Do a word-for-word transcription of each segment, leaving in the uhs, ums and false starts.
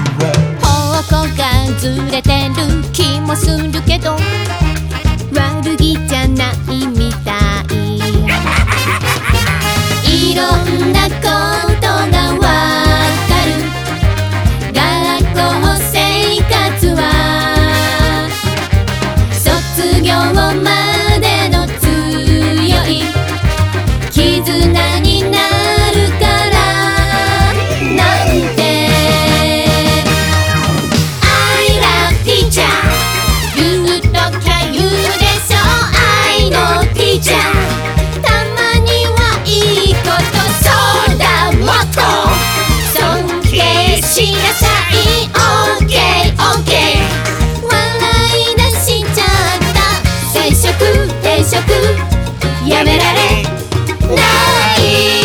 方向がずれてる気もするけど悪気じゃないみたい。いろんなことがわかる学校生活は卒業までの強い絆になるからなんて。 I love teacher 言うときゃ言うでしょ I know teacher たまにはいいことそうだもっと尊敬しなさい OK OK 笑い出しちゃった接触転職やめられない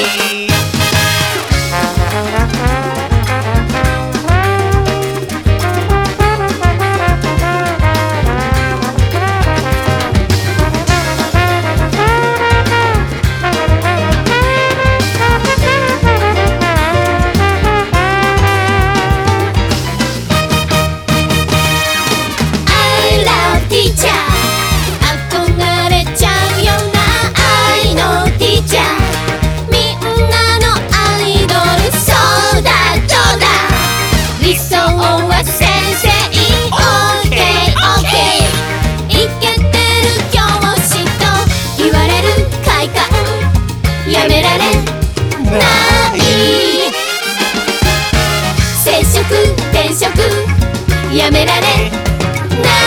やめられない接触転職やめられない